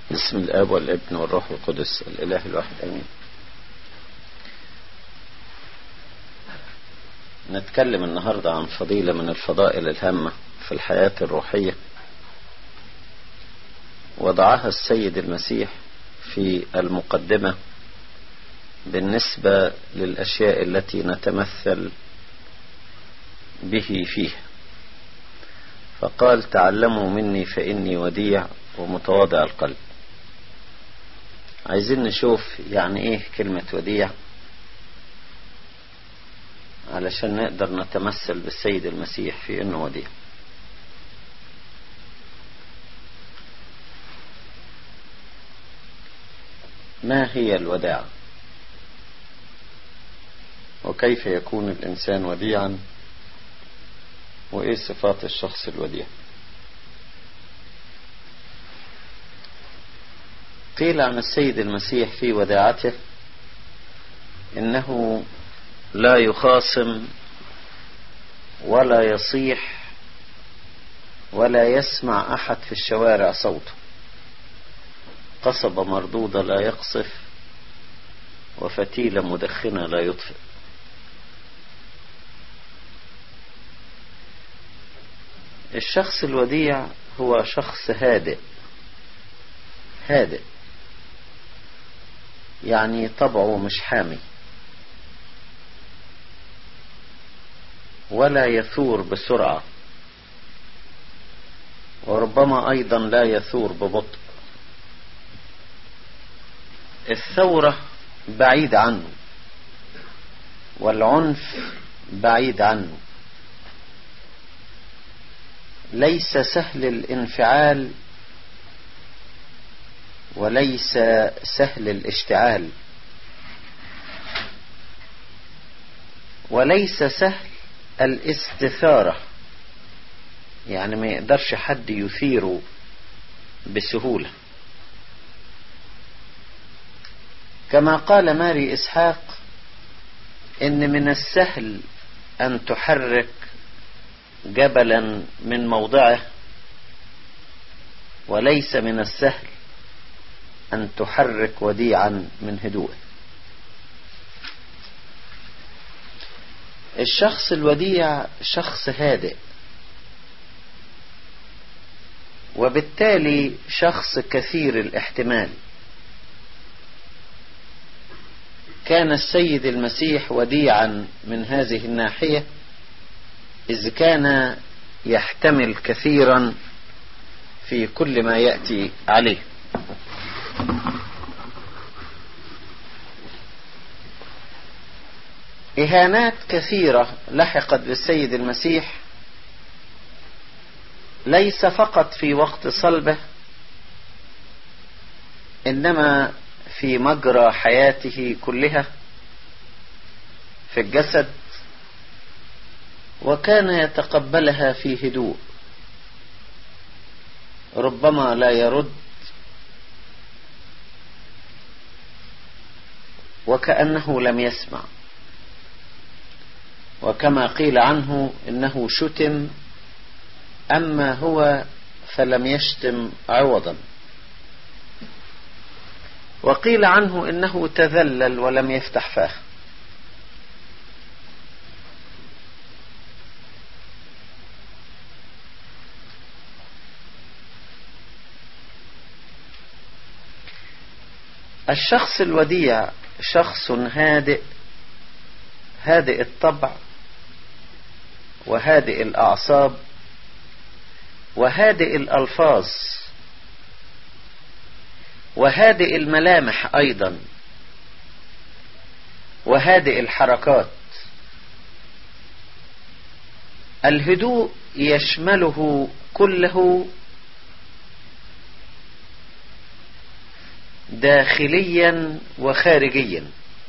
بسم الآب والابن والروح القدس الإله الواحد آمين. نتكلم النهاردة عن فضيلة من الفضائل الهامة في الحياة الروحية، وضعها السيد المسيح في المقدمة بالنسبة للأشياء التي نتمثل به فيها، فقال: تعلموا مني فإني وديع ومتواضع القلب. عايزين نشوف يعني ايه كلمة وديع علشان نقدر نتمثل بالسيد المسيح في انه وديع. ما هي الوداعة؟ وكيف يكون الإنسان وديعا؟ وإيه صفات الشخص الوديع؟ قيل عن السيد المسيح في وداعته إنه لا يخاصم ولا يصيح ولا يسمع أحد في الشوارع صوته، قصبة مردودة لا يقصف، وفتيلة مدخنة لا يطفئ. الشخص الوديع هو شخص هادئ، يعني طبعه مش حامي، ولا يثور بسرعة، وربما أيضا لا يثور ببطء. الثورة بعيد عنه، والعنف بعيد عنه. ليس سهل الانفعال وليس سهل الاشتعال، وليس سهل الاستثارة، يعني ما يقدرش حد يثيره بسهولة. كما قال ماري إسحاق إن من السهل أن تحرك جبلا من موضعه، وليس من السهل أن تحرك وديعا من هدوءه. الشخص الوديع شخص هادئ، وبالتالي شخص كثير الاحتمال. كان السيد المسيح وديعا من هذه الناحية، إذ كان يحتمل كثيرا في كل ما يأتي عليه. إهانات كثيرة لحقت بالسيد المسيح، ليس فقط في وقت صلبه، إنما في مجرى حياته كلها في الجسد، وكان يتقبلها في هدوء، ربما لا يرد، وكأنه لم يسمع. وكما قيل عنه إنه شتم، أما هو فلم يشتم عوضا. وقيل عنه إنه تذلل ولم يفتح فاه. الشخص الوديع شخص هادئ الطبع، وهادئ الأعصاب، وهادئ الألفاظ، وهادئ الملامح أيضا، وهادئ الحركات. الهدوء يشمله كله، داخليا وخارجيا.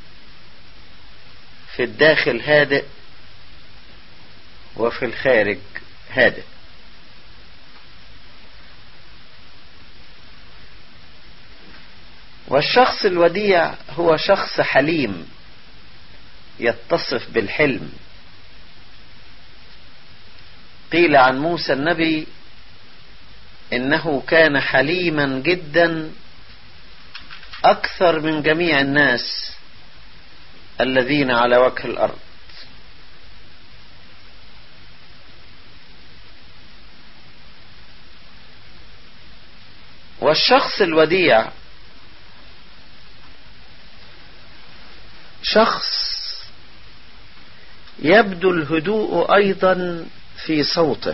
في الداخل هادئ، وفي الخارج هادئ. والشخص الوديع هو شخص حليم، يتصف بالحلم. قيل عن موسى النبي إنه كان حليما جدا أكثر من جميع الناس الذين على وجه الأرض. والشخص الوديع شخص يبدو الهدوء أيضا في صوته،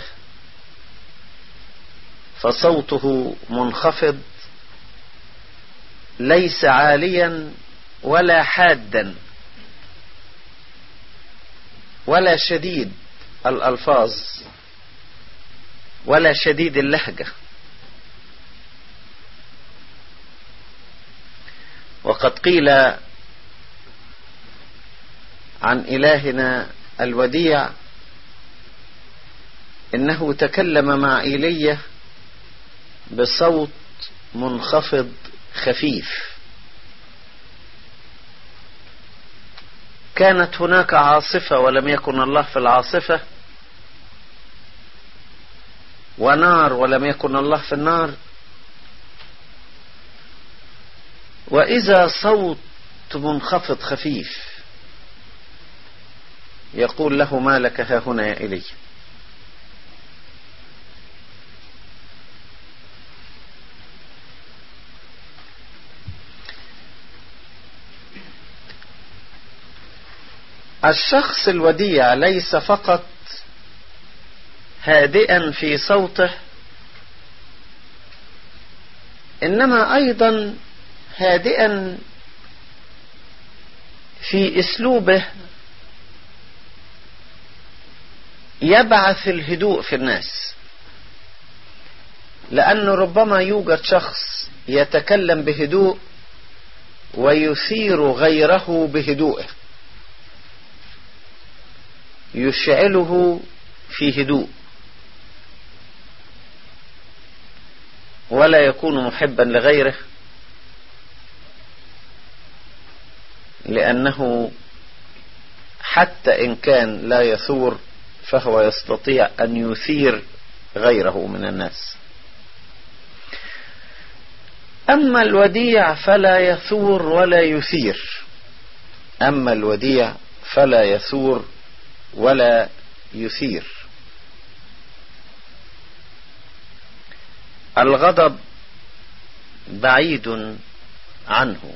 فصوته منخفض، ليس عاليا ولا حادا ولا شديد الألفاظ ولا شديد اللهجة. وقد قيل عن إلهنا الوديع إنه تكلم مع إيليا بصوت منخفض خفيف. كانت هناك عاصفة ولم يكن الله في العاصفة، ونار ولم يكن الله في النار، وإذا صوت منخفض خفيف يقول له: ما لك ها هنا يا إيليا؟ الشخص الوديع ليس فقط هادئا في صوته، إنما أيضا هادئا في أسلوبه، يبعث الهدوء في الناس. لأنه ربما يوجد شخص يتكلم بهدوء ويثير غيره بهدوءه، يشعله في هدوء، ولا يكون محبا لغيره، لأنه حتى إن كان لا يثور فهو يستطيع أن يثير غيره من الناس. أما الوديع فلا يثور ولا يثير، أما الوديع فلا يثور ولا يثير. الغضب بعيد عنه،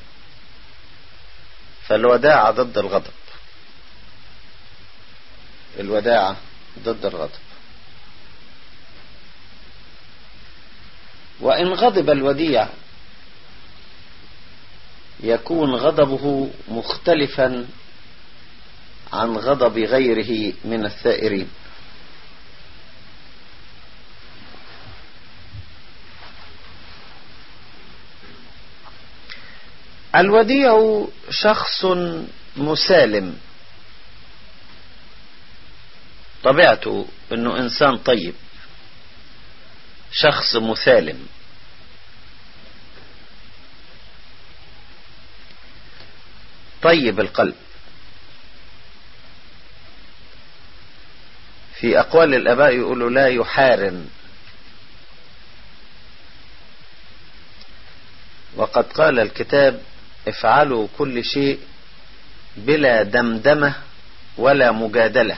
فالوداعة ضد الغضب، الوداعة ضد الغضب. وإن غضب الوديع يكون غضبه مختلفا عن غضب غيره من الثائرين. الوديع شخص مسالم، طبيعته انه انسان طيب، شخص مسالم. طيب القلب. في أقوال الآباء يقولوا لا يحارن. وقد قال الكتاب: افعلوا كل شيء بلا دمدمة ولا مجادلة.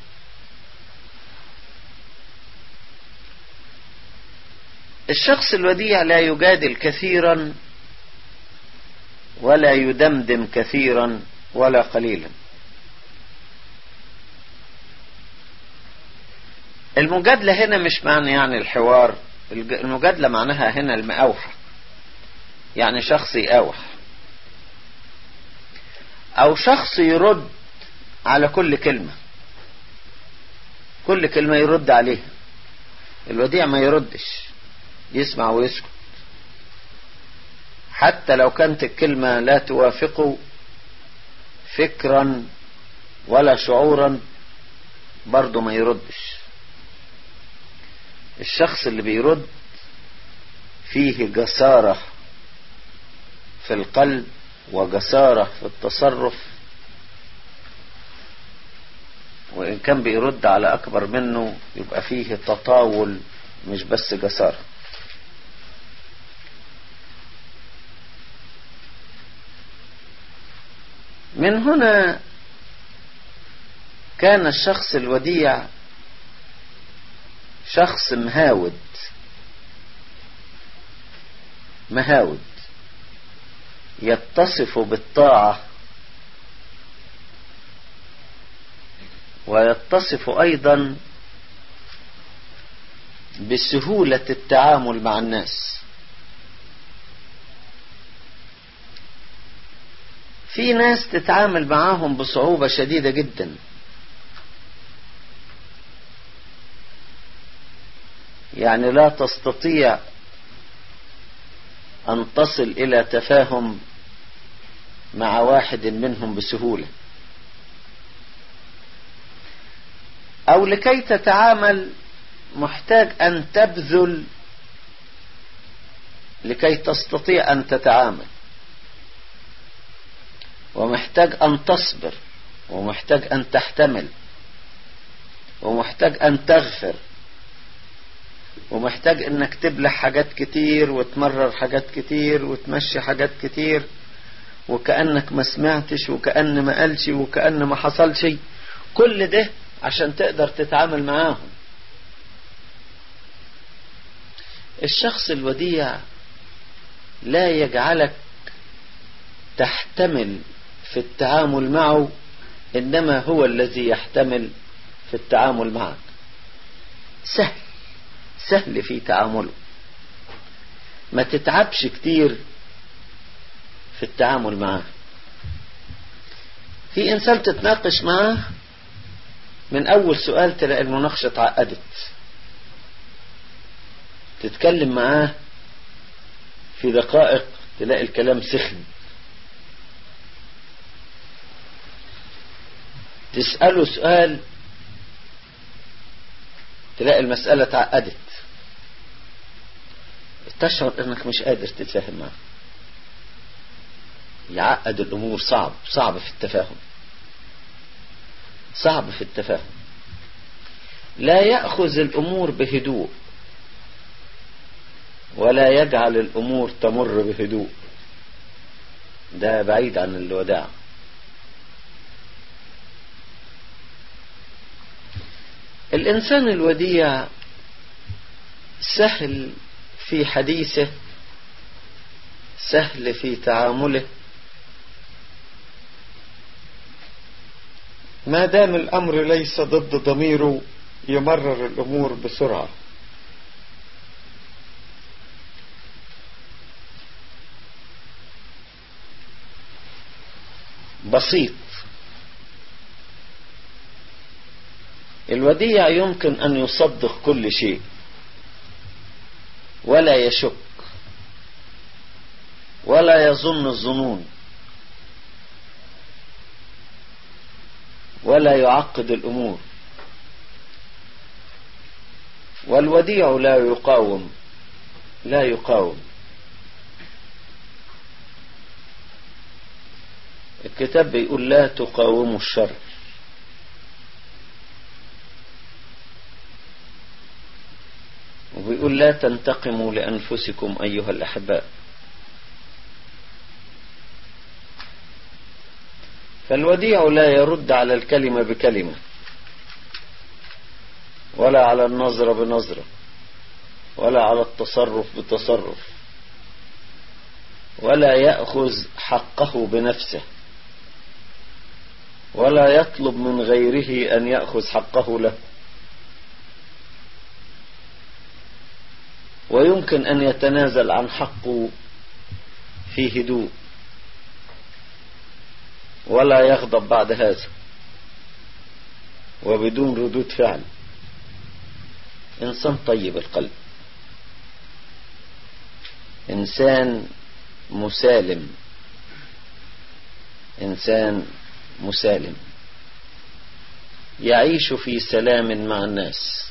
الشخص الوديع لا يجادل كثيرا ولا يدمدم كثيرا ولا قليلا. المجادلة هنا مش معنى يعني الحوار، المجادلة معناها هنا المأوحة، يعني شخص يأوح أو شخص يرد على كل كلمة، كل كلمة يرد عليها. الوديع ما يردش، يسمع ويسكت، حتى لو كانت الكلمة لا توافقه فكرا ولا شعورا برضه ما يردش. الشخص اللي بيرد فيه جسارة في القلب وجسارة في التصرف، وإن كان بيرد على أكبر منه يبقى فيه تطاول مش بس جسارة. من هنا كان الشخص الوديع شخص مهاود يتصف بالطاعة، ويتصف أيضا بسهولة التعامل مع الناس. في ناس تتعامل معاهم بصعوبة شديدة جدا، يعني لا تستطيع أن تصل إلى تفاهم مع واحد منهم بسهولة، أو لكي تتعامل محتاج أن تبذل لكي تستطيع أن تتعامل، ومحتاج أن تصبر، ومحتاج أن تحتمل، ومحتاج أن تغفر، ومحتاج أنك تبلع حاجات كتير وتمرر حاجات كتير وتمشي حاجات كتير، وكأنك ما سمعتش وكأن ما قالش وكأن ما حصل شيء. كل ده عشان تقدر تتعامل معاهم. الشخص الوديع لا يجعلك تحتمل في التعامل معه، إنما هو الذي يحتمل في التعامل معك. سهل في تعامله، ما تتعبش كتير في التعامل معه. في إنسان تتناقش معه من أول سؤال تلاقي المناقشة اتعقدت، تتكلم معاه في دقائق تلاقي الكلام سخن، تسأله سؤال تلاقي المسألة اتعقدت، تشعر انك مش قادر تتفاهم معه. يعقد الامور، صعب في التفاهم. لا يأخذ الامور بهدوء، ولا يجعل الامور تمر بهدوء، ده بعيد عن الوداع. الإنسان الوديع سهل في حديثه، سهل في تعامله، ما دام الأمر ليس ضد ضميره يمرر الأمور بسرعة. بسيط. الوديع يمكن أن يصدق كل شيء ولا يشك ولا يظن الظنون ولا يعقد الأمور. والوديع لا يقاوم. الكتاب بيقول لا تقاوموا الشر. وبيقول لا تنتقموا لأنفسكم أيها الأحباء. فالوديع لا يرد على الكلمة بكلمة، ولا على النظرة بنظرة، ولا على التصرف بتصرف، ولا يأخذ حقه بنفسه، ولا يطلب من غيره أن يأخذ حقه له. ويمكن أن يتنازل عن حقه في هدوء، ولا يغضب بعد هذا، وبدون ردود فعل. إنسان طيب القلب، إنسان مسالم، يعيش في سلام مع الناس.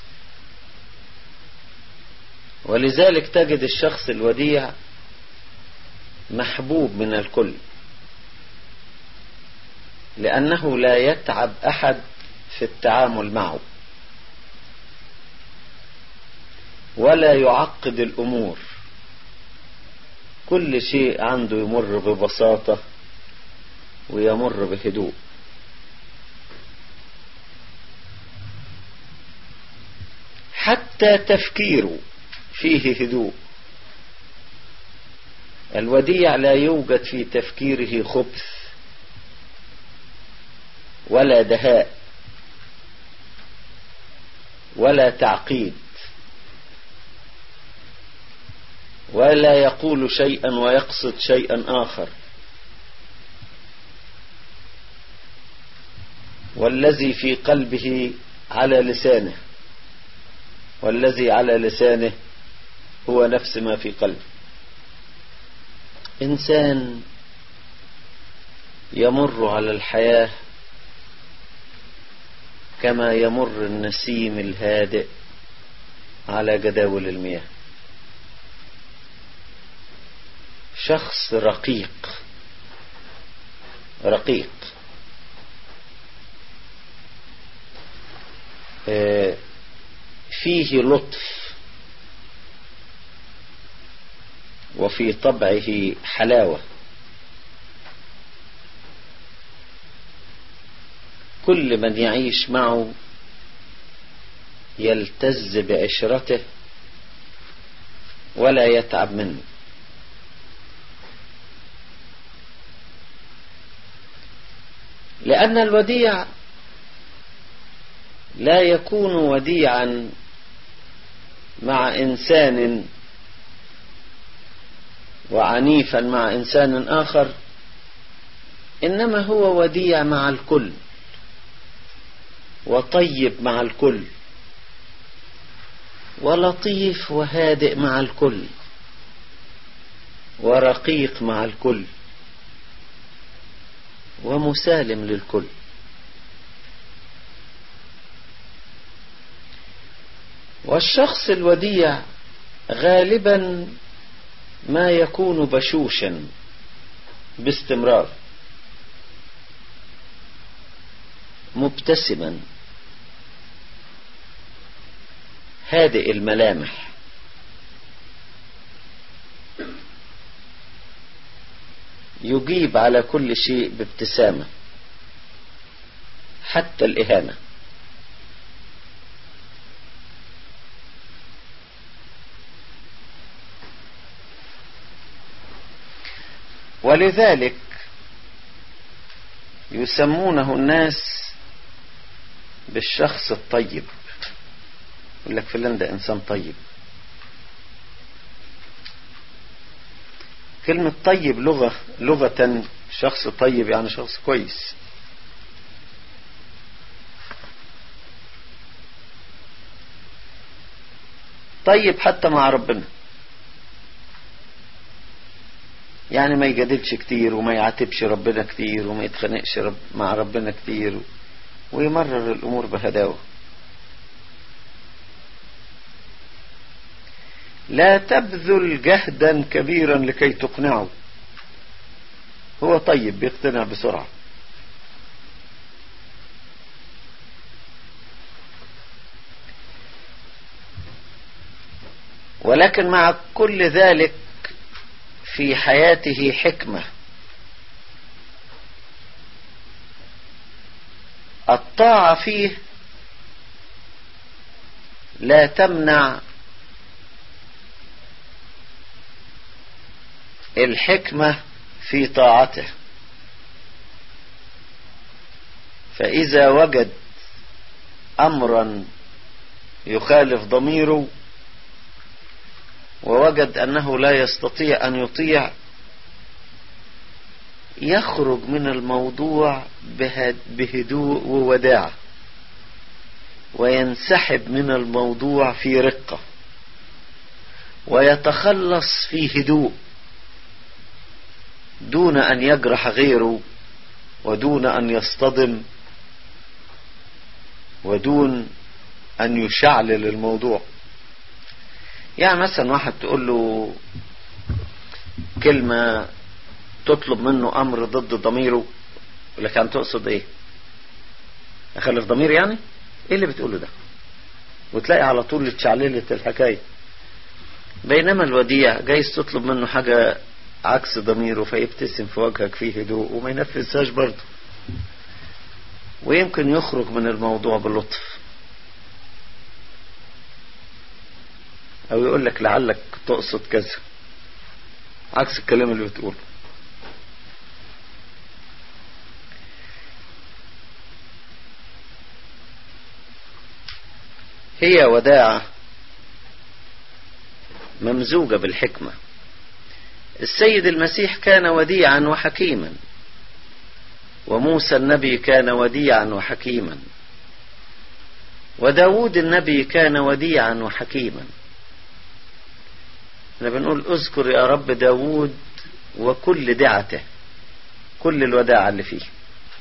ولذلك تجد الشخص الوديع محبوب من الكل، لأنه لا يتعب أحد في التعامل معه، ولا يعقد الأمور. كل شيء عنده يمر ببساطة ويمر بهدوء. حتى تفكيره فيه هدوء. الوديع لا يوجد في تفكيره خبث ولا دهاء ولا تعقيد، ولا يقول شيئا ويقصد شيئا آخر. والذي في قلبه على لسانه، والذي على لسانه هو نفس ما في قلبه. إنسان يمر على الحياة كما يمر النسيم الهادئ على جداول المياه. شخص رقيق رقيق، فيه لطف وفي طبعه حلاوة. كل من يعيش معه يلتز بعشرته ولا يتعب منه. لأن الوديع لا يكون وديعا مع إنسان وعنيفا مع إنسان آخر، إنما هو وديع مع الكل وطيب مع الكل ولطيف وهادئ مع الكل ورقيق مع الكل ومسالم للكل. والشخص الوديع غالبا ما يكون بشوشا باستمرار، مبتسما، هادئ الملامح، يجيب على كل شيء بابتسامة حتى الإهانة. ولذلك يسمونه الناس بالشخص الطيب. يقول لك فلان ده إنسان طيب. كلمة طيب لغة شخص طيب يعني شخص كويس. طيب حتى مع ربنا، يعني ما يجادلش كتير وما يعاتبش ربنا كتير وما يتخانقش مع ربنا كتير، ويمرر الأمور بهداوة. لا تبذل جهدا كبيرا لكي تقنعه، هو طيب بيقتنع بسرعة. ولكن مع كل ذلك في حياته حكمة. الطاعة فيه لا تمنع الحكمة في طاعته. فإذا وجد أمرا يخالف ضميره ووجد أنه لا يستطيع أن يطيع، يخرج من الموضوع بهدوء ووداعة، وينسحب من الموضوع في رقة، ويتخلص في هدوء دون أن يجرح غيره ودون أن يصطدم ودون أن يشعلل الموضوع. يعني مثلا واحد تقول له كلمة تطلب منه أمر ضد ضميره، يقول لك أنت تقصد إيه؟ أخلف ضمير يعني؟ إيه اللي بتقوله ده؟ وتلاقي على طول اتشعللت الحكاية. بينما الوديع جايز تطلب منه حاجة عكس ضميره فيبتسم في وجهك فيه هدوء وما ينفذهاش برضه، ويمكن يخرج من الموضوع بلطف، او يقول لك لعلك تقصد كذا عكس الكلام اللي بتقوله. هي وداعة ممزوجة بالحكمة. السيد المسيح كان وديعا وحكيما، وموسى النبي كان وديعا وحكيما، وداود النبي كان وديعا وحكيما. احنا بنقول اذكر يا رب داود وكل دعته، كل الوداعة اللي فيه.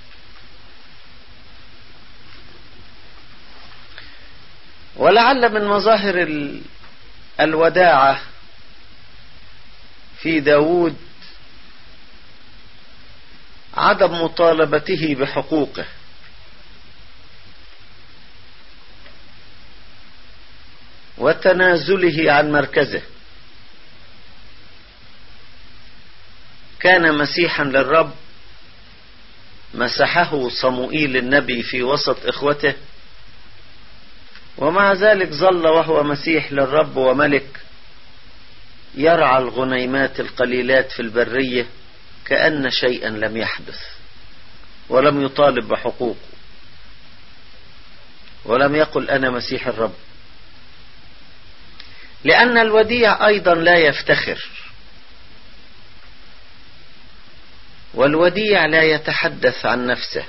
ولعل من مظاهر الوداعة في داود عدم مطالبته بحقوقه، وتنازله عن مركزه. كان مسيحا للرب، مسحه صموئيل النبي في وسط إخوته، ومع ذلك ظل وهو مسيح للرب وملك يرعى الغنيمات القليلات في البرية كأن شيئا لم يحدث، ولم يطالب بحقوقه، ولم يقل أنا مسيح الرب. لأن الوديع أيضا لا يفتخر، والوديع لا يتحدث عن نفسه،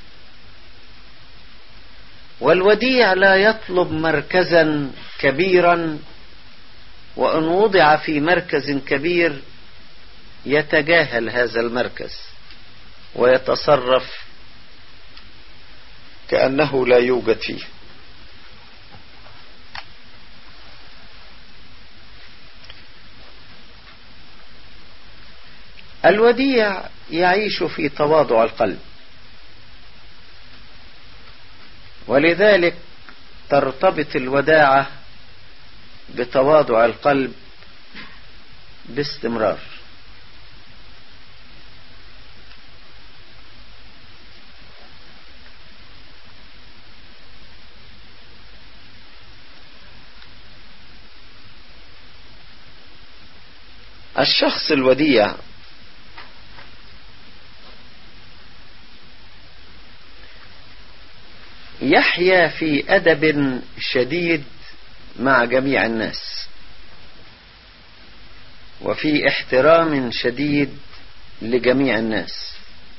والوديع لا يطلب مركزا كبيرا، وإن وضع في مركز كبير يتجاهل هذا المركز ويتصرف كأنه لا يوجد فيه. الوديع يعيش في تواضع القلب، ولذلك ترتبط الوداعة بتواضع القلب باستمرار. الشخص الوديع يحيا في أدب شديد مع جميع الناس، وفي احترام شديد لجميع الناس،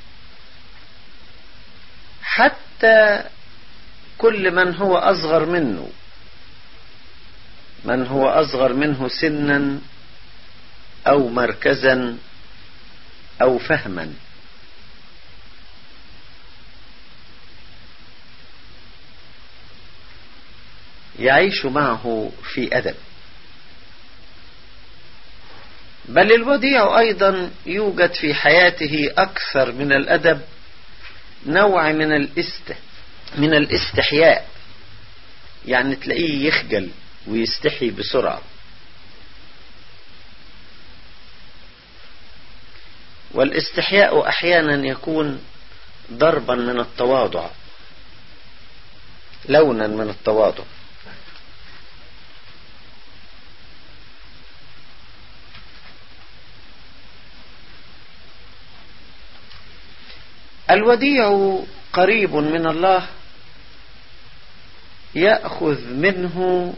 حتى كل من هو أصغر منه، من هو أصغر منه سنا أو مركزا أو فهما. يعيش معه في أدب. بل الوديع أيضا يوجد في حياته أكثر من الأدب نوع من الاستحياء، يعني تلاقيه يخجل ويستحي بسرعة. والاستحياء أحيانا يكون ضربا من التواضع، لونا من التواضع. الوديع قريب من الله، يأخذ منه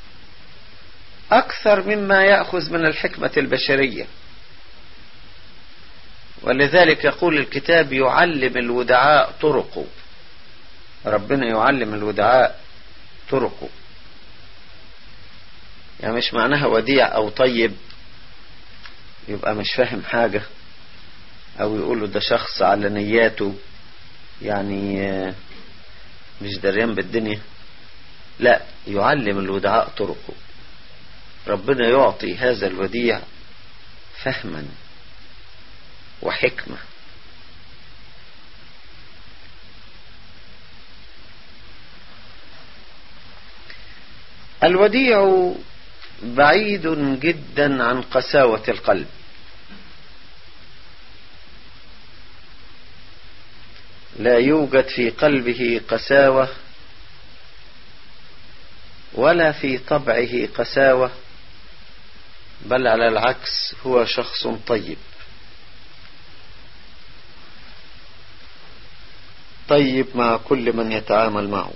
أكثر مما يأخذ من الحكمة البشرية. ولذلك يقول الكتاب يعلم الودعاء طرقه، ربنا يعلم الودعاء طرقه. يعني مش معناها وديع أو طيب يبقى مش فاهم حاجة، أو يقولوا ده شخص على نياته يعني مش دريان بالدنيا. لا، يعلم الودعاء طرقه. ربنا يعطي هذا الوديع فهما وحكمة. الوديع بعيد جدا عن قساوة القلب، لا يوجد في قلبه قساوة ولا في طبعه قساوة، بل على العكس هو شخص طيب، طيب مع كل من يتعامل معه.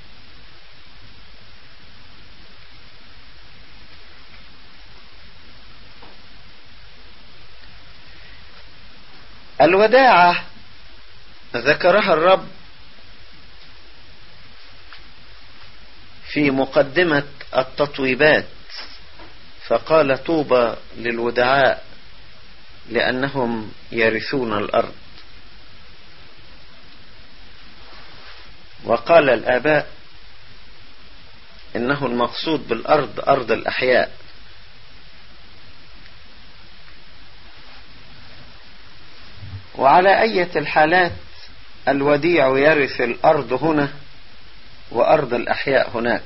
الوداعة ذكرها الرب في مقدمة التطويبات، فقال: طوبى للودعاء لأنهم يرثون الأرض. وقال الآباء إنه المقصود بالأرض أرض الأحياء. وعلى أية الحالات الوديع يرث الأرض هنا وأرض الأحياء هناك،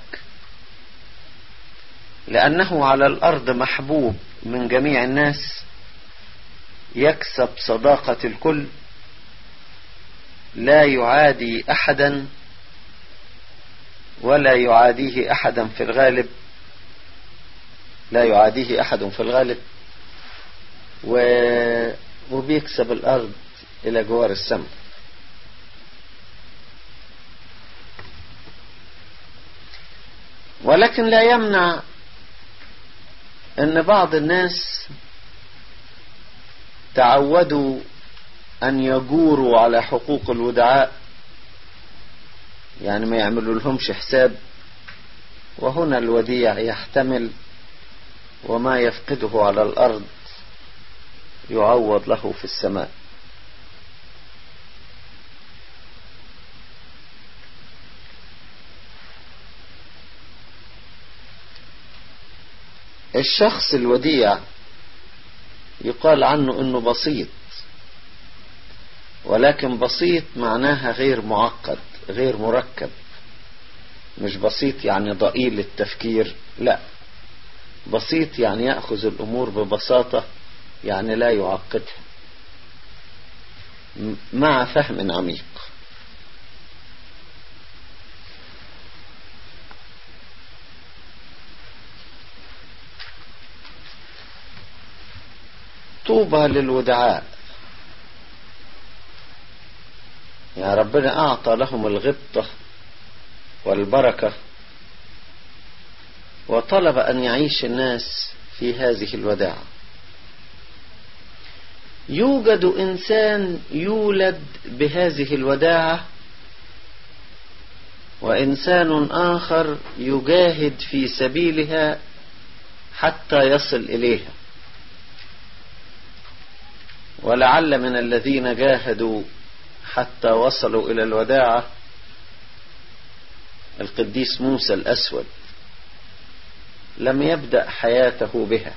لأنه على الأرض محبوب من جميع الناس، يكسب صداقة الكل، لا يعادي أحدا ولا يعاديه أحدا في الغالب، لا يعاديه أحد في الغالب، وبيكسب الأرض إلى جوار السماء. ولكن لا يمنع أن بعض الناس تعودوا أن يجوروا على حقوق الودعاء، يعني ما يعملوا لهمش حساب، وهنا الوديع يحتمل، وما يفقده على الأرض يعوض له في السماء. الشخص الوديع يقال عنه انه بسيط، ولكن بسيط معناها غير معقد، غير مركب. مش بسيط يعني ضئيل التفكير، لا، بسيط يعني يأخذ الأمور ببساطة، يعني لا يعقدها، مع فهم عميق. طوبى للودعاء، يا ربنا أعطى لهم الغبطة والبركة، وطلب أن يعيش الناس في هذه الوداعة. يوجد إنسان يولد بهذه الوداعة، وإنسان آخر يجاهد في سبيلها حتى يصل إليها. ولعل من الذين جاهدوا حتى وصلوا إلى الوداعة القديس موسى الأسود، لم يبدأ حياته بها،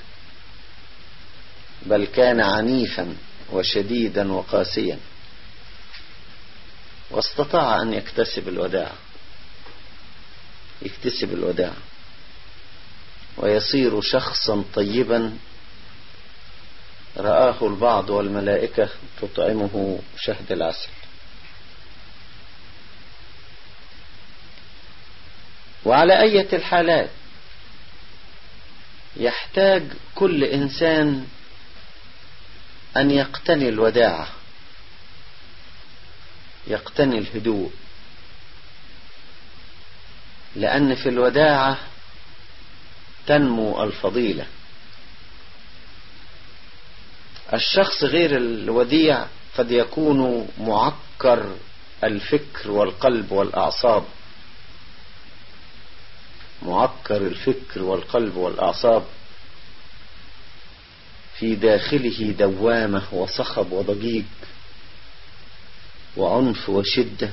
بل كان عنيفا وشديدا وقاسيا، واستطاع أن يكتسب الوداعة ويصير شخصا طيبا رآه البعض والملائكة تطعمه شهد العسل. وعلى أية الحالات يحتاج كل إنسان أن يقتني الوداعة، يقتني الهدوء، لأن في الوداعة تنمو الفضيلة. الشخص غير الوديع قد يكون معكر الفكر والقلب والأعصاب، معكر الفكر والقلب والأعصاب، في داخله دوامة وصخب وضجيج وعنف وشدة.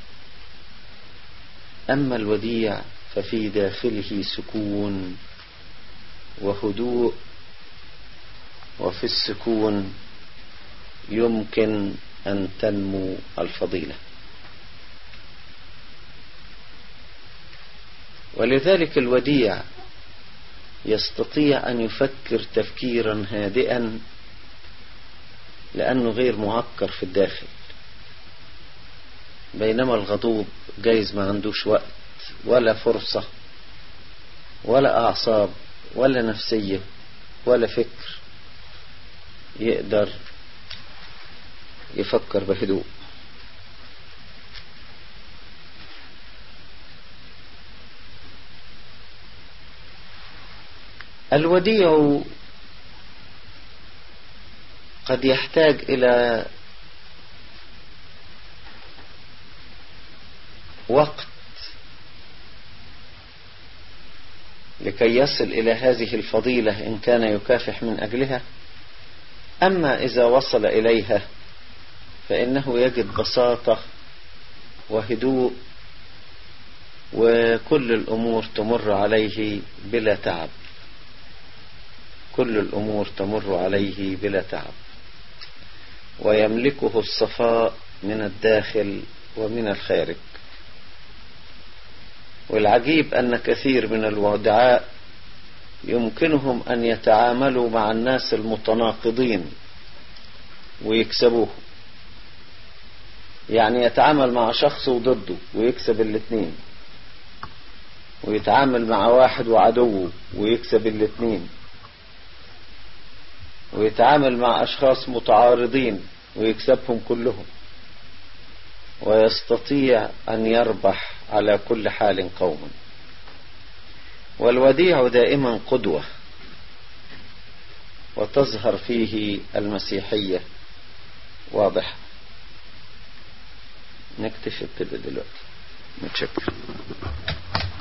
أما الوديع ففي داخله سكون وهدوء، وفي السكون يمكن أن تنمو الفضيلة. ولذلك الوديع يستطيع أن يفكر تفكيرا هادئا، لأنه غير معكر في الداخل. بينما الغضوب جايز ما عندوش وقت ولا فرصة ولا أعصاب ولا نفسية ولا فكر يقدر يفكر بهدوء. الوديع قد يحتاج إلى وقت لكي يصل إلى هذه الفضيلة إن كان يكافح من أجلها، أما إذا وصل إليها فإنه يجد بساطة وهدوء، وكل الأمور تمر عليه بلا تعب. كل الأمور تمر عليه بلا تعب، ويملكه الصفاء من الداخل ومن الخارج. والعجيب أن كثير من الودعاء يمكنهم أن يتعاملوا مع الناس المتناقضين ويكسبوه. يعني يتعامل مع شخص وضده ويكسب الاثنين، ويتعامل مع واحد وعدوه ويكسب الاثنين، ويتعامل مع أشخاص متعارضين ويكسبهم كلهم، ويستطيع أن يربح على كل حال قوما. والوديع دائما قدوة، وتظهر فيه المسيحية واضحة. نكتفي كده دلوقتي. متشكر.